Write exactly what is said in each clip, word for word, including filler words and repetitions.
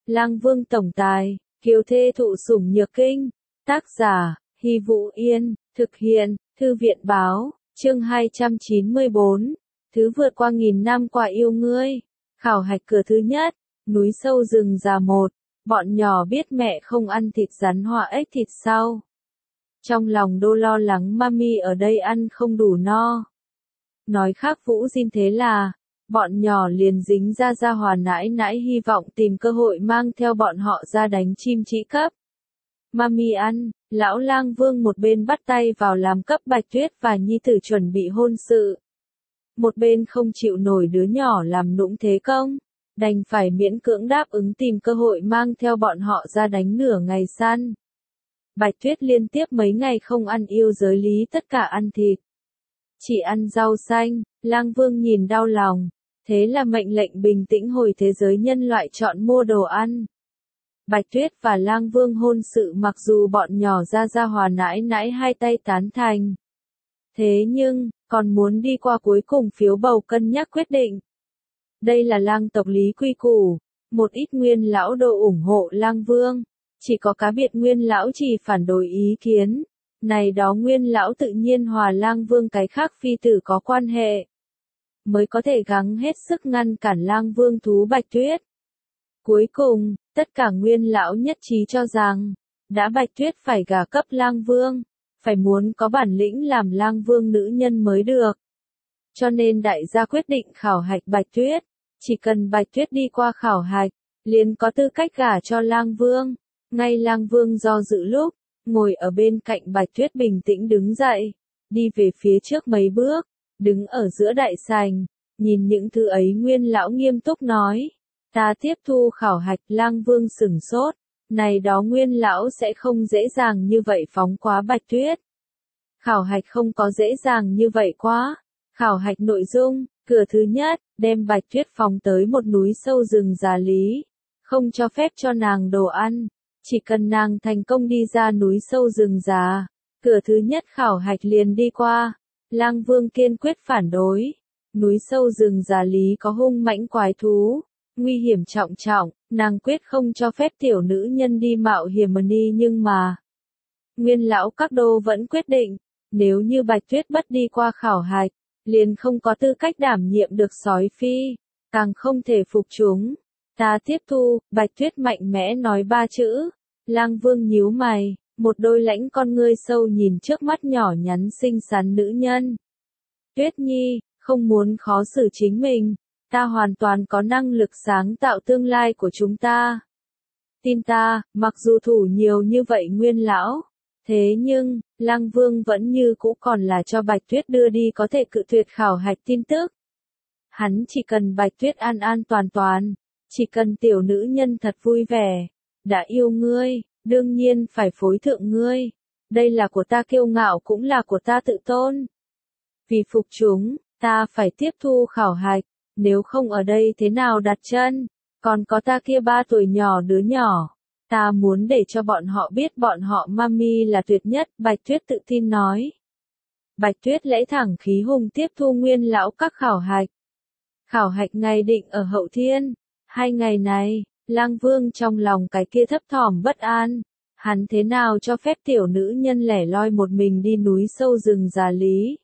Lang Vương tổng tài, kiều thê thụ sủng nhược kinh. Tác giả, Hy Vũ Yên, thực hiện, Thư viện báo, chương hai trăm chín mươi bốn. Thứ vượt qua nghìn năm qua yêu ngươi. Khảo hạch cửa thứ nhất, núi sâu rừng già một. Bọn nhỏ biết mẹ không ăn thịt rắn họa ếch thịt sau. Trong lòng đô lo lắng mami ở đây ăn không đủ no. Nói khác Vũ Jin thế là, bọn nhỏ liền dính ra ra hòa nãi nãi hy vọng tìm cơ hội mang theo bọn họ ra đánh chim chỉ cấp. Mami ăn, lão Lang Vương một bên bắt tay vào làm cấp Bạch Tuyết và nhi tử chuẩn bị hôn sự. Một bên không chịu nổi đứa nhỏ làm nũng thế công, đành phải miễn cưỡng đáp ứng tìm cơ hội mang theo bọn họ ra đánh nửa ngày săn. Bạch Tuyết liên tiếp mấy ngày không ăn yêu giới lý tất cả ăn thịt. Chỉ ăn rau xanh, Lang Vương nhìn đau lòng, thế là mệnh lệnh bình tĩnh hồi thế giới nhân loại chọn mua đồ ăn. Bạch Tuyết và Lang Vương hôn sự mặc dù bọn nhỏ ra ra hòa nãi nãi hai tay tán thành. Thế nhưng, còn muốn đi qua cuối cùng phiếu bầu cân nhắc quyết định. Đây là Lang tộc lý quy củ, một ít nguyên lão đồ ủng hộ Lang Vương, chỉ có cá biệt nguyên lão chỉ phản đối ý kiến. Này đó nguyên lão tự nhiên hòa Lang Vương cái khác phi tử có quan hệ, mới có thể gắng hết sức ngăn cản Lang Vương thú Bạch Tuyết. Cuối cùng, tất cả nguyên lão nhất trí cho rằng, đã Bạch Tuyết phải gả cấp Lang Vương, phải muốn có bản lĩnh làm Lang Vương nữ nhân mới được. Cho nên đại gia quyết định khảo hạch Bạch Tuyết, chỉ cần Bạch Tuyết đi qua khảo hạch, liền có tư cách gả cho Lang Vương. Ngay Lang Vương do dự lúc, ngồi ở bên cạnh Bạch Tuyết bình tĩnh đứng dậy, đi về phía trước mấy bước, đứng ở giữa đại sảnh, nhìn những thứ ấy nguyên lão nghiêm túc nói. Ta tiếp thu khảo hạch. Lang Vương sửng sốt, này đó nguyên lão sẽ không dễ dàng như vậy phóng quá Bạch Tuyết. Khảo hạch không có dễ dàng như vậy quá. Khảo hạch nội dung, cửa thứ nhất, đem Bạch Tuyết phóng tới một núi sâu rừng già lý, không cho phép cho nàng đồ ăn, chỉ cần nàng thành công đi ra núi sâu rừng già, cửa thứ nhất khảo hạch liền đi qua. Lang Vương kiên quyết phản đối, núi sâu rừng già lý có hung mãnh quái thú, nguy hiểm trọng trọng, nàng quyết không cho phép tiểu nữ nhân đi mạo hiểm mà đi nhưng mà. Nguyên lão các đô vẫn quyết định, nếu như Bạch Tuyết bất đi qua khảo hạch, liền không có tư cách đảm nhiệm được sói phi, càng không thể phục chúng. Ta tiếp thu, Bạch Tuyết mạnh mẽ nói ba chữ. Lang Vương nhíu mày, một đôi lãnh con ngươi sâu nhìn trước mắt nhỏ nhắn xinh xắn nữ nhân. Tuyết Nhi, không muốn khó xử chính mình, ta hoàn toàn có năng lực sáng tạo tương lai của chúng ta. Tin ta, mặc dù thủ nhiều như vậy nguyên lão, thế nhưng, Lang Vương vẫn như cũ còn là cho Bạch Tuyết đưa đi có thể cự tuyệt khảo hạch tin tức. Hắn chỉ cần Bạch Tuyết an an toàn toàn, chỉ cần tiểu nữ nhân thật vui vẻ, đã yêu ngươi, đương nhiên phải phối thượng ngươi. Đây là của ta kiêu ngạo cũng là của ta tự tôn. Vì phục chúng, ta phải tiếp thu khảo hạch, nếu không ở đây thế nào đặt chân, còn có ta kia ba tuổi nhỏ đứa nhỏ. Ta muốn để cho bọn họ biết bọn họ mami là tuyệt nhất, Bạch Tuyết tự tin nói. Bạch Tuyết lẫy thẳng khí hùng tiếp thu nguyên lão các khảo hạch. Khảo hạch ngày định ở Hậu Thiên. Hai ngày này, Lang Vương trong lòng cái kia thấp thỏm bất an. Hắn thế nào cho phép tiểu nữ nhân lẻ loi một mình đi núi sâu rừng già lý.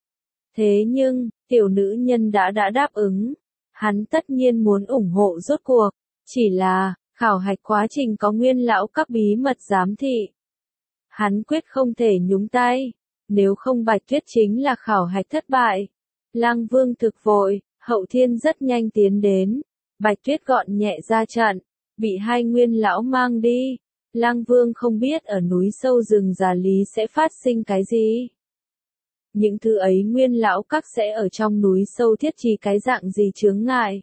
Thế nhưng, tiểu nữ nhân đã đã đáp ứng. Hắn tất nhiên muốn ủng hộ rốt cuộc. Chỉ là, khảo hạch quá trình có nguyên lão các bí mật giám thị. Hắn quyết không thể nhúng tay. Nếu không Bạch Tuyết chính là khảo hạch thất bại. Lang Vương thực vội, Hậu Thiên rất nhanh tiến đến. Bạch Tuyết gọn nhẹ ra trận, bị hai nguyên lão mang đi. Lang Vương không biết ở núi sâu rừng già lý sẽ phát sinh cái gì. Những thứ ấy nguyên lão các sẽ ở trong núi sâu thiết trí cái dạng gì chướng ngại.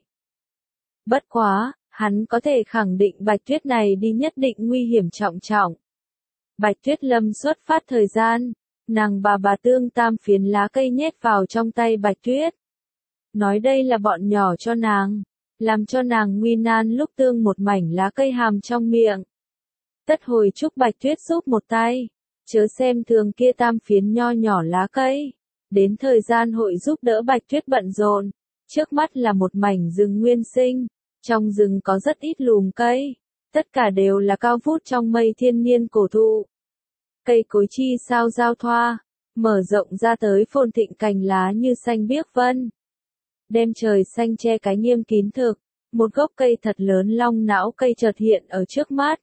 Bất quá, hắn có thể khẳng định Bạch Tuyết này đi nhất định nguy hiểm trọng trọng. Bạch Tuyết lâm xuất phát thời gian, nàng bà bà tương tam phiến lá cây nhét vào trong tay Bạch Tuyết. Nói đây là bọn nhỏ cho nàng, làm cho nàng nguy nan lúc tương một mảnh lá cây hàm trong miệng. Tất hồi chúc Bạch Tuyết giúp một tay, chớ xem thường kia tam phiến nho nhỏ lá cây. Đến thời gian hội giúp đỡ Bạch Tuyết bận rộn, trước mắt là một mảnh rừng nguyên sinh, trong rừng có rất ít lùm cây, tất cả đều là cao vút trong mây thiên niên cổ thụ. Cây cối chi sao giao thoa, mở rộng ra tới phồn thịnh cành lá như xanh biếc vân. Đêm trời xanh che cái nghiêm kín thực, một gốc cây thật lớn long não cây chợt hiện ở trước mắt.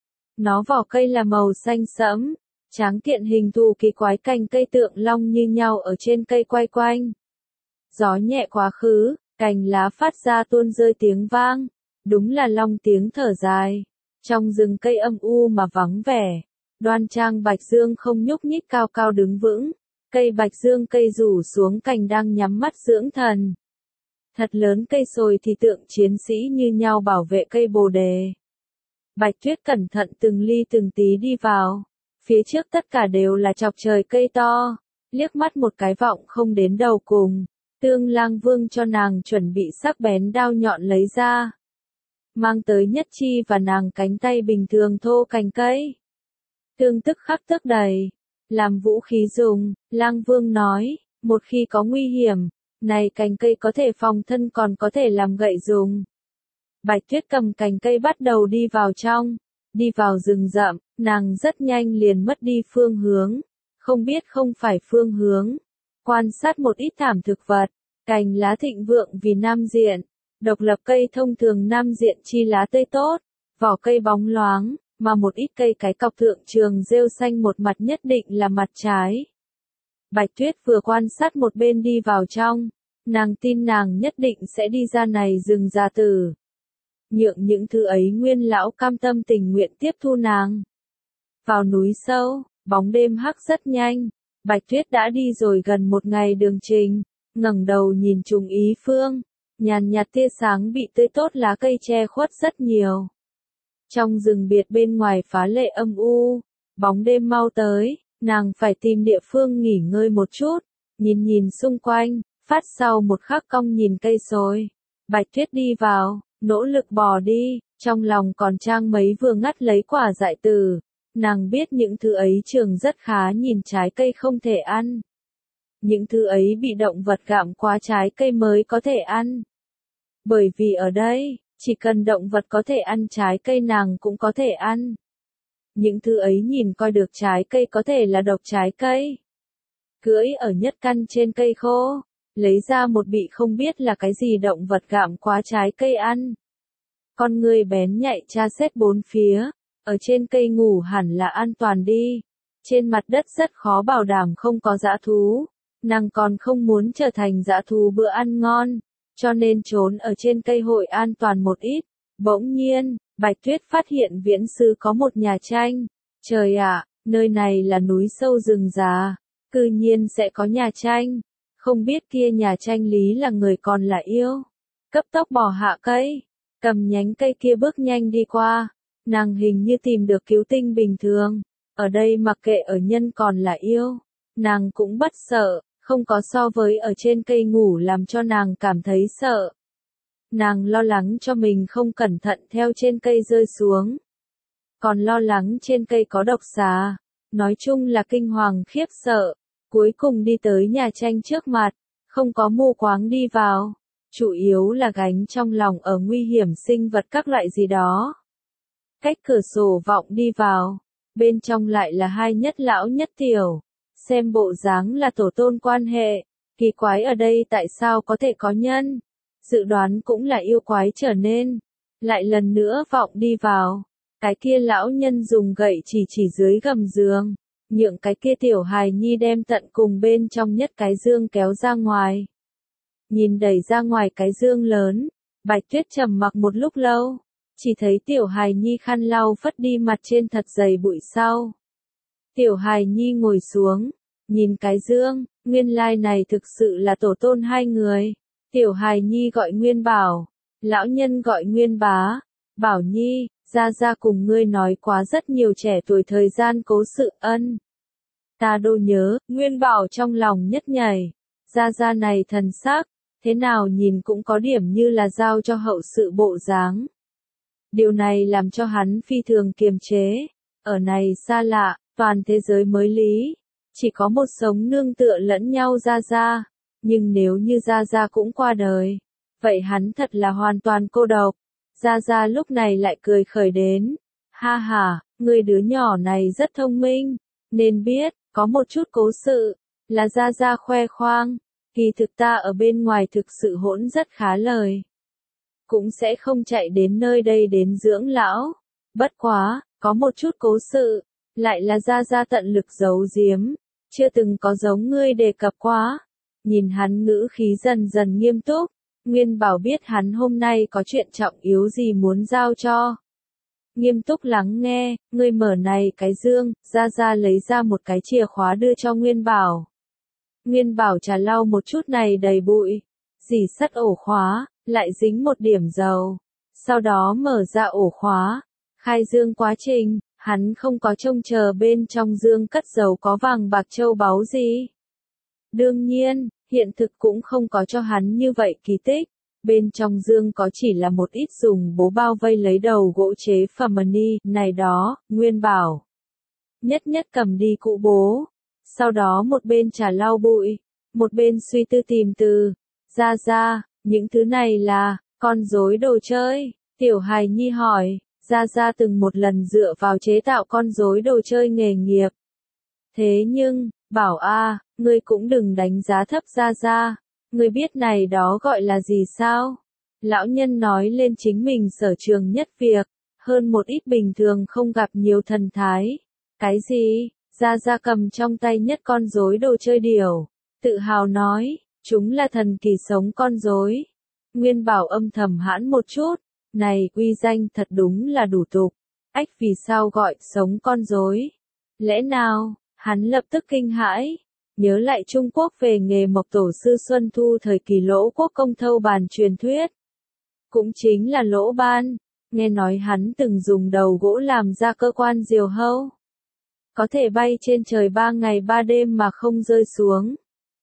Nó vỏ cây là màu xanh sẫm, tráng kiện hình thù kỳ quái, cành cây tượng long như nhau ở trên cây quay quanh. Gió nhẹ quá khứ, cành lá phát ra tuôn rơi tiếng vang, đúng là long tiếng thở dài. Trong rừng cây âm u mà vắng vẻ, đoan trang bạch dương không nhúc nhích cao cao đứng vững, cây bạch dương cây rủ xuống cành đang nhắm mắt dưỡng thần. Thật lớn cây sồi thì tượng chiến sĩ như nhau bảo vệ cây bồ đề. Bạch Tuyết cẩn thận từng ly từng tí đi vào, phía trước tất cả đều là chọc trời cây to, liếc mắt một cái vọng không đến đầu cùng. Tương Lang Vương cho nàng chuẩn bị sắc bén đao nhọn lấy ra, mang tới nhất chi và nàng cánh tay bình thường thô cành cây. Tương tức khắc tức đầy, làm vũ khí dùng. Lang Vương nói, một khi có nguy hiểm, này cành cây có thể phòng thân còn có thể làm gậy dùng. Bạch Tuyết cầm cành cây bắt đầu đi vào trong, đi vào rừng rậm, nàng rất nhanh liền mất đi phương hướng, không biết không phải phương hướng. Quan sát một ít thảm thực vật, cành lá thịnh vượng vì nam diện, độc lập cây thông thường nam diện chi lá tươi tốt, vỏ cây bóng loáng, mà một ít cây cái cọc thượng trường rêu xanh một mặt nhất định là mặt trái. Bạch Tuyết vừa quan sát một bên đi vào trong, nàng tin nàng nhất định sẽ đi ra này rừng già tử. Nhượng những thứ ấy Nguyên lão cam tâm tình nguyện tiếp thu nàng. Vào núi sâu, bóng đêm hắc rất nhanh, Bạch Tuyết đã đi rồi gần một ngày đường trình, ngẩng đầu nhìn trùng ý phương, nhàn nhạt tia sáng bị tươi tốt lá cây che khuất rất nhiều. Trong rừng biệt bên ngoài phá lệ âm u, bóng đêm mau tới, nàng phải tìm địa phương nghỉ ngơi một chút, nhìn nhìn xung quanh, phát sau một khắc cong nhìn cây sồi. Bạch Tuyết đi vào, nỗ lực bò đi, trong lòng còn trang mấy vừa ngắt lấy quả dại tử. Nàng biết những thứ ấy trường rất khá, nhìn trái cây không thể ăn. Những thứ ấy bị động vật gặm quá trái cây mới có thể ăn. Bởi vì ở đây, chỉ cần động vật có thể ăn trái cây nàng cũng có thể ăn. Những thứ ấy nhìn coi được trái cây có thể là độc trái cây. Cưỡi ở nhất căn trên cây khô, lấy ra một bị không biết là cái gì động vật gặm quá trái cây ăn. Con người bén nhạy tra xét bốn phía, ở trên cây ngủ hẳn là an toàn đi. Trên mặt đất rất khó bảo đảm không có dã thú. Nàng còn không muốn trở thành dã thú bữa ăn ngon, cho nên trốn ở trên cây hội an toàn một ít. Bỗng nhiên, Bạch Tuyết phát hiện viễn sư có một nhà tranh. Trời ạ, nơi này là núi sâu rừng già, cư nhiên sẽ có nhà tranh. Không biết kia nhà tranh lý là người còn là yêu. Cấp tốc bỏ hạ cây, cầm nhánh cây kia bước nhanh đi qua. Nàng hình như tìm được cứu tinh bình thường. Ở đây mặc kệ ở nhân còn là yêu, nàng cũng bất sợ, không có so với ở trên cây ngủ làm cho nàng cảm thấy sợ. Nàng lo lắng cho mình không cẩn thận theo trên cây rơi xuống. Còn lo lắng trên cây có độc xà. Nói chung là kinh hoàng khiếp sợ. Cuối cùng đi tới nhà tranh trước mặt, không có mù quáng đi vào. Chủ yếu là gánh trong lòng ở nguy hiểm sinh vật các loại gì đó. Cách cửa sổ vọng đi vào, bên trong lại là hai nhất lão nhất tiểu. Xem bộ dáng là tổ tôn quan hệ, kỳ quái ở đây tại sao có thể có nhân. Dự đoán cũng là yêu quái trở nên. Lại lần nữa vọng đi vào, cái kia lão nhân dùng gậy chỉ chỉ dưới gầm giường, nhượng cái kia tiểu hài nhi đem tận cùng bên trong nhất cái dương kéo ra ngoài. Nhìn đẩy ra ngoài cái dương lớn, Bạch Tuyết trầm mặc một lúc lâu, chỉ thấy tiểu hài nhi khăn lau phất đi mặt trên thật dày bụi sau. Tiểu hài nhi ngồi xuống, nhìn cái dương, nguyên lai này thực sự là tổ tôn hai người. Tiểu hài nhi gọi Nguyên Bảo, lão nhân gọi Nguyên Bá. Bảo Nhi, gia gia cùng ngươi nói quá rất nhiều trẻ tuổi thời gian cố sự ân. Ta đô nhớ, Nguyên Bảo trong lòng nhất nhảy. Gia gia này thần sắc, thế nào nhìn cũng có điểm như là giao cho hậu sự bộ dáng. Điều này làm cho hắn phi thường kiềm chế. Ở này xa lạ, toàn thế giới mới lý. Chỉ có một sống nương tựa lẫn nhau gia gia. Nhưng nếu như gia gia cũng qua đời, vậy hắn thật là hoàn toàn cô độc. Gia Gia lúc này lại cười khởi đến. Ha ha, người đứa nhỏ này rất thông minh, nên biết, có một chút cố sự, là Gia Gia khoe khoang, kỳ thực ta ở bên ngoài thực sự hỗn rất khá lời. Cũng sẽ không chạy đến nơi đây đến dưỡng lão. Bất quá, có một chút cố sự, lại là Gia Gia tận lực giấu giếm, chưa từng có giống ngươi đề cập quá. Nhìn hắn ngữ khí dần dần nghiêm túc, Nguyên Bảo biết hắn hôm nay có chuyện trọng yếu gì muốn giao cho. Nghiêm túc lắng nghe, ngươi mở này cái dương, Gia Gia lấy ra một cái chìa khóa đưa cho Nguyên Bảo. Nguyên Bảo trà lau một chút này đầy bụi, dì sắt ổ khóa, lại dính một điểm dầu. Sau đó mở ra ổ khóa, khai dương quá trình, hắn không có trông chờ bên trong dương cất dầu có vàng bạc châu báu gì. Đương nhiên, hiện thực cũng không có cho hắn như vậy kỳ tích. Bên trong dương có chỉ là một ít dùng bố bao vây lấy đầu gỗ chế phẩm ni, này đó, Nguyên Bảo. Nhất nhất cầm đi cụ bố. Sau đó một bên trà lau bụi, một bên suy tư tìm từ. Gia Gia, những thứ này là, con rối đồ chơi. Tiểu hài nhi hỏi, Gia Gia từng một lần dựa vào chế tạo con rối đồ chơi nghề nghiệp. Thế nhưng, Bảo a, ngươi cũng đừng đánh giá thấp Gia Gia. Ngươi biết này đó gọi là gì sao? Lão nhân nói lên chính mình sở trường nhất việc, hơn một ít bình thường không gặp nhiều thần thái. Cái gì? Gia Gia cầm trong tay nhất con rối đồ chơi điểu, tự hào nói, chúng là thần kỳ sống con rối. Nguyên Bảo âm thầm hãn một chút, này uy danh thật đúng là đủ tục. Ách vì sao gọi sống con rối? Lẽ nào? Hắn lập tức kinh hãi. Nhớ lại Trung Quốc về nghề mộc tổ sư Xuân Thu thời kỳ Lỗ Quốc công thâu bàn truyền thuyết. Cũng chính là Lỗ Ban, nghe nói hắn từng dùng đầu gỗ làm ra cơ quan diều hâu. Có thể bay trên trời ba ngày ba đêm mà không rơi xuống.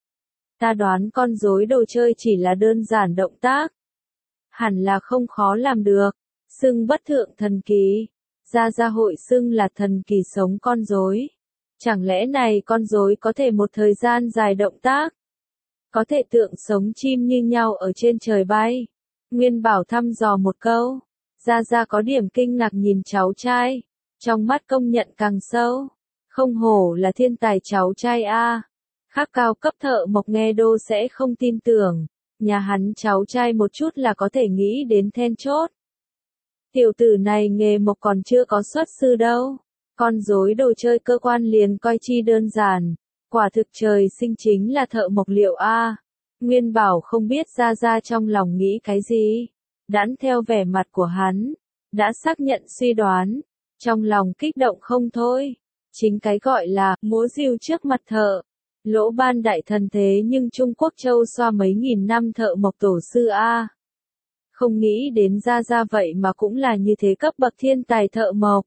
Ta đoán con rối đồ chơi chỉ là đơn giản động tác. Hẳn là không khó làm được, xưng bất thượng thần kỳ. Gia Gia hội xưng là thần kỳ sống con rối. Chẳng lẽ này con rối có thể một thời gian dài động tác? Có thể tượng sống chim như nhau ở trên trời bay? Nguyên Bảo thăm dò một câu. Gia Gia có điểm kinh ngạc nhìn cháu trai. Trong mắt công nhận càng sâu. Không hổ là thiên tài cháu trai a. Khác cao cấp thợ mộc nghe đô sẽ không tin tưởng. Nhà hắn cháu trai một chút là có thể nghĩ đến then chốt. Tiểu tử này nghề mộc còn chưa có xuất sư đâu. Con rối đồ chơi cơ quan liền coi chi đơn giản, quả thực trời sinh chính là thợ mộc liệu a. Nguyên Bảo không biết Gia Gia trong lòng nghĩ cái gì, đãn theo vẻ mặt của hắn, đã xác nhận suy đoán, trong lòng kích động không thôi. Chính cái gọi là múa rìu trước mặt thợ. Lỗ Ban đại thần thế nhưng Trung Quốc châu xoa mấy nghìn năm thợ mộc tổ sư a. Không nghĩ đến Gia Gia vậy mà cũng là như thế cấp bậc thiên tài thợ mộc.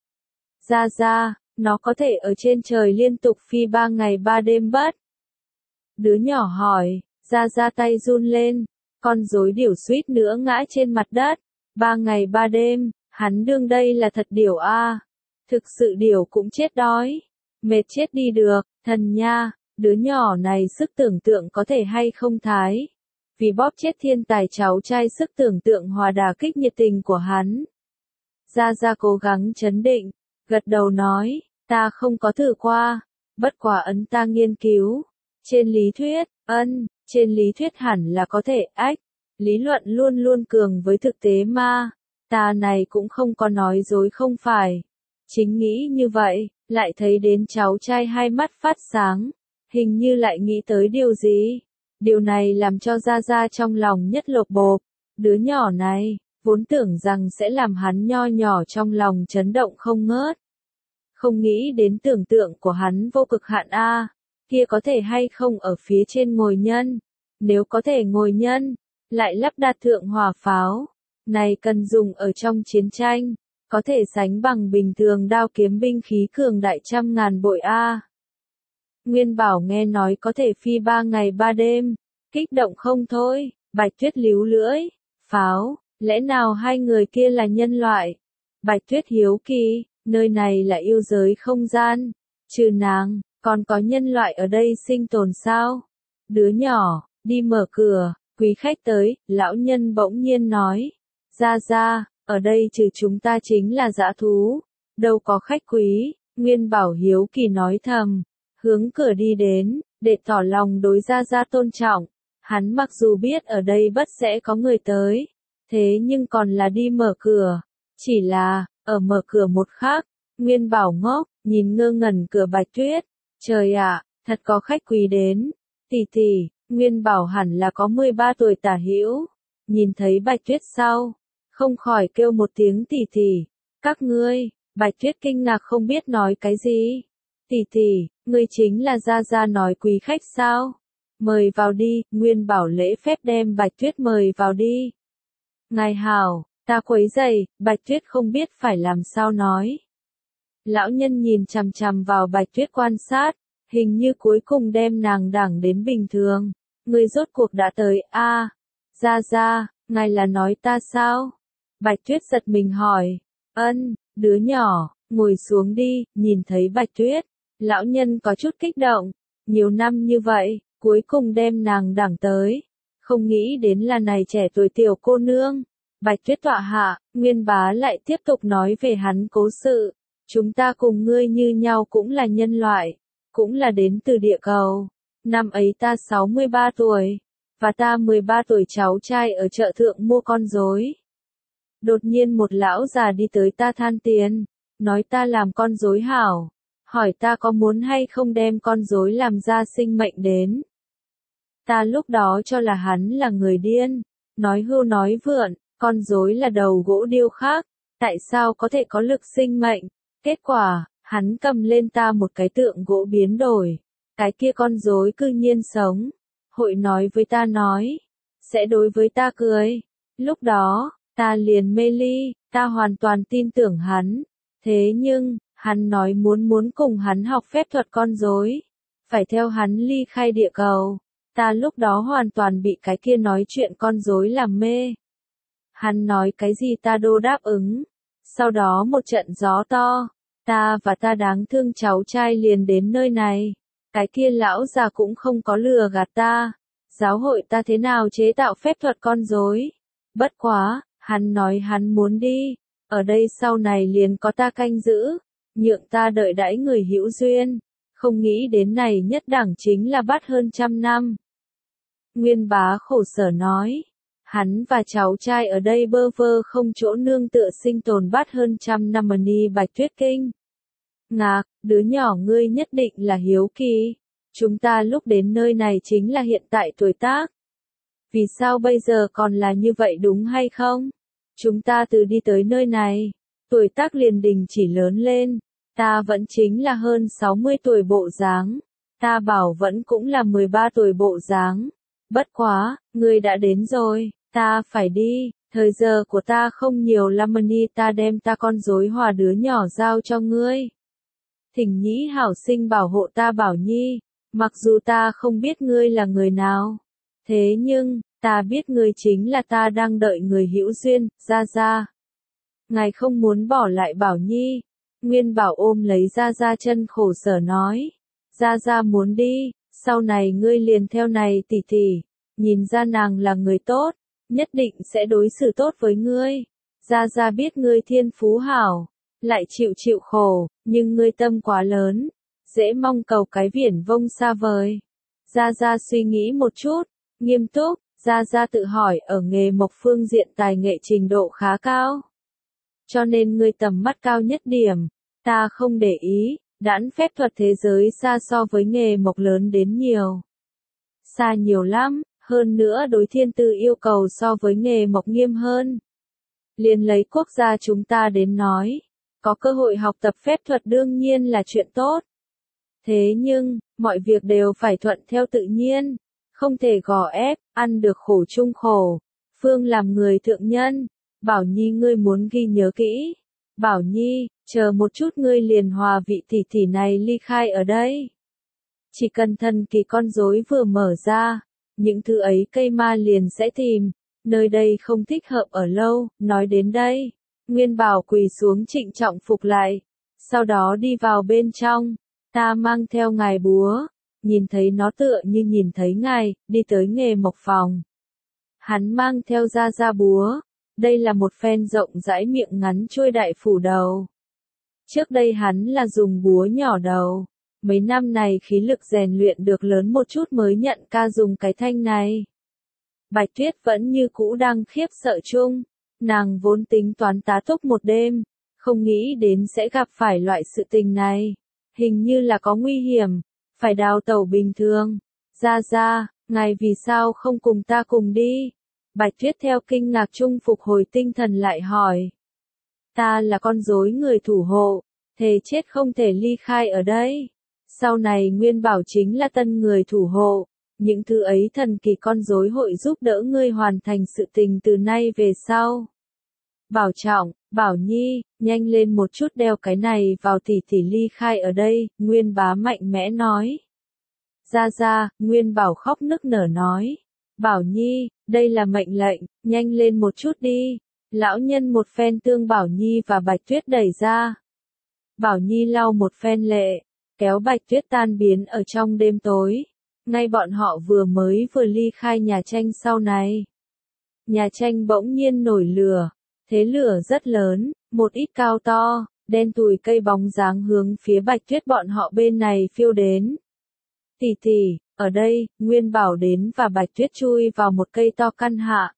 Gia Gia, nó có thể ở trên trời liên tục phi ba ngày ba đêm bất? Đứa nhỏ hỏi, Gia Gia tay run lên, con rối điểu suýt nữa ngã trên mặt đất. Ba ngày ba đêm, hắn đương đây là thật điểu a. Thực sự điểu cũng chết đói, mệt chết đi được, thần nha, đứa nhỏ này sức tưởng tượng có thể hay không thái. Vì bóp chết thiên tài cháu trai sức tưởng tượng hòa đà kích nhiệt tình của hắn. Gia Gia cố gắng chấn định. Gật đầu nói, ta không có thử qua, bất quá ấn ta nghiên cứu. Trên lý thuyết, ân, trên lý thuyết hẳn là có thể, ách, lý luận luôn luôn cường với thực tế mà, ta này cũng không có nói dối không phải. Chính nghĩ như vậy, lại thấy đến cháu trai hai mắt phát sáng, hình như lại nghĩ tới điều gì. Điều này làm cho Gia Gia trong lòng nhất lột bộp, đứa nhỏ này. Vốn tưởng rằng sẽ làm hắn nho nhỏ trong lòng chấn động không ngớt. Không nghĩ đến tưởng tượng của hắn vô cực hạn a, kia có thể hay không ở phía trên ngồi nhân. Nếu có thể ngồi nhân, lại lắp đặt thượng hỏa pháo. Này cần dùng ở trong chiến tranh, có thể sánh bằng bình thường đao kiếm binh khí cường đại trăm ngàn bội a. Nguyên Bảo nghe nói có thể phi ba ngày ba đêm, kích động không thôi, Bạch Tuyết líu lưỡi, pháo. Lẽ nào hai người kia là nhân loại? Bạch Tuyết hiếu kỳ, nơi này là yêu giới không gian. Trừ nàng, còn có nhân loại ở đây sinh tồn sao? Đứa nhỏ, đi mở cửa, quý khách tới, lão nhân bỗng nhiên nói. Ra ra, ở đây trừ chúng ta chính là dã thú, đâu có khách quý, Nguyên Bảo hiếu kỳ nói thầm, hướng cửa đi đến, để tỏ lòng đối Ra Ra tôn trọng. Hắn mặc dù biết ở đây bất sẽ có người tới, thế nhưng còn là đi mở cửa. Chỉ là, ở mở cửa một khắc, Nguyên Bảo ngốc, nhìn ngơ ngẩn cửa Bạch Tuyết. Trời ạ, thật có khách quý đến. Tỷ tỷ, Nguyên Bảo hẳn là có mười ba tuổi tả hữu. Nhìn thấy Bạch Tuyết sau, không khỏi kêu một tiếng tỷ tỷ. Các ngươi, Bạch Tuyết kinh ngạc không biết nói cái gì. Tỷ tỷ, ngươi chính là Ra Ra nói quý khách sao? Mời vào đi, Nguyên Bảo lễ phép đem Bạch Tuyết mời vào đi. Ngài hảo, ta quấy rầy, Bạch Tuyết không biết phải làm sao nói. Lão nhân nhìn chằm chằm vào Bạch Tuyết quan sát, hình như cuối cùng đem nàng đẳng đến bình thường. Ngươi rốt cuộc đã tới, a, à, Ra Ra, ngài là nói ta sao? Bạch Tuyết giật mình hỏi, ân, đứa nhỏ, ngồi xuống đi, nhìn thấy Bạch Tuyết, lão nhân có chút kích động, nhiều năm như vậy, cuối cùng đem nàng đẳng tới, không nghĩ đến là này trẻ tuổi tiểu cô nương. Bạch Tuyết tọa hạ, Nguyên Bá lại tiếp tục nói về hắn cố sự, chúng ta cùng ngươi như nhau cũng là nhân loại, cũng là đến từ địa cầu, năm ấy ta sáu mươi ba tuổi, và ta mười ba tuổi cháu trai ở chợ thượng mua con rối. Đột nhiên một lão già đi tới ta than tiền, nói ta làm con rối hảo, hỏi ta có muốn hay không đem con rối làm ra sinh mệnh đến. Ta lúc đó cho là hắn là người điên, nói hưu nói vượn, con rối là đầu gỗ điêu khắc, tại sao có thể có lực sinh mệnh? Kết quả, hắn cầm lên ta một cái tượng gỗ biến đổi, cái kia con rối cư nhiên sống. Hội nói với ta nói, sẽ đối với ta cười. Lúc đó, ta liền mê ly, ta hoàn toàn tin tưởng hắn. Thế nhưng, hắn nói muốn muốn cùng hắn học phép thuật con rối, phải theo hắn ly khai địa cầu. Ta lúc đó hoàn toàn bị cái kia nói chuyện con rối làm mê. Hắn nói cái gì ta đô đáp ứng. Sau đó một trận gió to, ta và ta đáng thương cháu trai liền đến nơi này. Cái kia lão già cũng không có lừa gạt ta, giáo hội ta thế nào chế tạo phép thuật con rối. Bất quá, hắn nói hắn muốn đi, ở đây sau này liền có ta canh giữ, nhượng ta đợi đãi người hữu duyên, không nghĩ đến này nhất đẳng chính là bắt hơn trăm năm. Nguyên Bá khổ sở nói, hắn và cháu trai ở đây bơ vơ không chỗ nương tựa sinh tồn bắt hơn trăm năm mà ni Bạch Tuyết kinh. Ngạc, đứa nhỏ ngươi nhất định là hiếu kỳ. Chúng ta lúc đến nơi này chính là hiện tại tuổi tác. Vì sao bây giờ còn là như vậy đúng hay không? Chúng ta từ đi tới nơi này, tuổi tác liền đình chỉ lớn lên. Ta vẫn chính là hơn sáu mươi tuổi bộ dáng. Ta bảo vẫn cũng là mười ba tuổi bộ dáng. Bất quá, ngươi đã đến rồi, ta phải đi. Thời giờ của ta không nhiều lắm mà ni ta đem ta con rối hòa đứa nhỏ giao cho ngươi. Thỉnh nhĩ hảo sinh bảo hộ ta Bảo Nhi, mặc dù ta không biết ngươi là người nào. Thế nhưng, ta biết ngươi chính là ta đang đợi người hữu duyên, Ra Ra. Ngài không muốn bỏ lại Bảo Nhi. Nguyên Bảo ôm lấy Ra Ra chân khổ sở nói. Ra Ra muốn đi, sau này ngươi liền theo này tỷ tỷ. Nhìn ra nàng là người tốt, nhất định sẽ đối xử tốt với ngươi. Ra Ra biết ngươi thiên phú hảo, lại chịu chịu khổ, nhưng ngươi tâm quá lớn, dễ mong cầu cái viển vông xa vời. Ra Ra suy nghĩ một chút, nghiêm túc, Ra Ra tự hỏi ở nghề mộc phương diện tài nghệ trình độ khá cao. Cho nên ngươi tầm mắt cao nhất điểm, ta không để ý, đãn phép thuật thế giới xa so với nghề mộc lớn đến nhiều. Xa nhiều lắm, hơn nữa đối thiên tư yêu cầu so với nghề mộc nghiêm hơn. Liền lấy quốc gia chúng ta đến nói, có cơ hội học tập phép thuật đương nhiên là chuyện tốt. Thế nhưng, mọi việc đều phải thuận theo tự nhiên, không thể gò ép, ăn được khổ chung khổ. Phương làm người thượng nhân, Bảo Nhi ngươi muốn ghi nhớ kỹ. Bảo Nhi, chờ một chút ngươi liền hòa vị tỷ tỷ này ly khai ở đây. Chỉ cần thần kỳ con rối vừa mở ra, những thứ ấy cây ma liền sẽ tìm, nơi đây không thích hợp ở lâu. Nói đến đây, Nguyên Bảo quỳ xuống trịnh trọng phục lại, sau đó đi vào bên trong. Ta mang theo ngài búa, nhìn thấy nó tựa như nhìn thấy ngài, đi tới nghề mộc phòng. Hắn mang theo Ra Ra búa, Đây là một phen rộng rãi miệng ngắn trôi đại phủ đầu. Trước đây hắn là dùng búa nhỏ đầu. Mấy năm này khí lực rèn luyện được lớn một chút mới nhận ca dùng cái thanh này. Bạch Tuyết vẫn như cũ đang khiếp sợ chung. Nàng vốn tính toán tá túc một đêm, không nghĩ đến sẽ gặp phải loại sự tình này. Hình như là có nguy hiểm, phải đào tẩu bình thường. Ra ra, ngài vì sao không cùng ta cùng đi? Bạch Tuyết theo kinh ngạc chung phục hồi tinh thần lại hỏi. Ta là con rối người thủ hộ, thề chết không thể ly khai ở đây. Sau này Nguyên Bảo chính là tân người thủ hộ. Những thứ ấy thần kỳ con rối hội giúp đỡ ngươi hoàn thành sự tình từ nay về sau. Bảo Trọng, Bảo Nhi, nhanh lên một chút đeo cái này vào tỷ tỷ ly khai ở đây, Nguyên Bá mạnh mẽ nói. Ra ra, Nguyên Bảo khóc nức nở nói. Bảo Nhi, đây là mệnh lệnh, nhanh lên một chút đi. Lão nhân một phen tương Bảo Nhi và Bạch Tuyết đẩy ra. Bảo Nhi lau một phen lệ, kéo Bạch Tuyết tan biến ở trong đêm tối. Ngay bọn họ vừa mới vừa ly khai nhà tranh sau này. Nhà tranh bỗng nhiên nổi lửa. Thế lửa rất lớn, một ít cao to, đen tủi cây bóng dáng hướng phía Bạch Tuyết bọn họ bên này phiêu đến. Tỷ tỷ, ở đây, Nguyên Bảo đến và Bạch Tuyết chui vào một cây to căn hạ.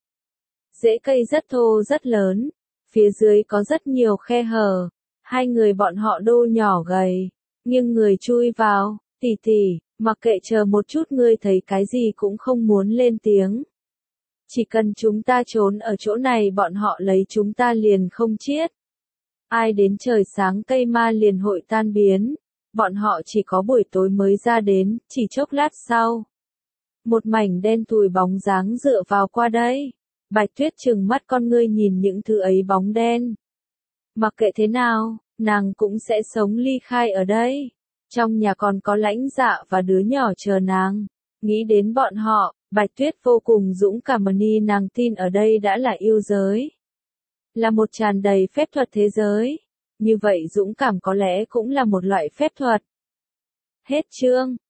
Rễ cây rất thô rất lớn, phía dưới có rất nhiều khe hở. Hai người bọn họ đô nhỏ gầy, nhưng người chui vào, tỷ tỷ, mặc kệ chờ một chút ngươi thấy cái gì cũng không muốn lên tiếng. Chỉ cần chúng ta trốn ở chỗ này bọn họ lấy chúng ta liền không chết. Ai đến trời sáng cây ma liền hội tan biến. Bọn họ chỉ có buổi tối mới ra đến, chỉ chốc lát sau. Một mảnh đen tủi bóng dáng dựa vào qua đây. Bạch Tuyết trừng mắt con ngươi nhìn những thứ ấy bóng đen. Mặc kệ thế nào, nàng cũng sẽ sống ly khai ở đây. Trong nhà còn có Lãnh Dạ và đứa nhỏ chờ nàng. Nghĩ đến bọn họ, Bạch Tuyết vô cùng dũng cảm ni nàng tin ở đây đã là yêu giới. Là một tràn đầy phép thuật thế giới. Như vậy dũng cảm có lẽ cũng là một loại phép thuật. Hết chương.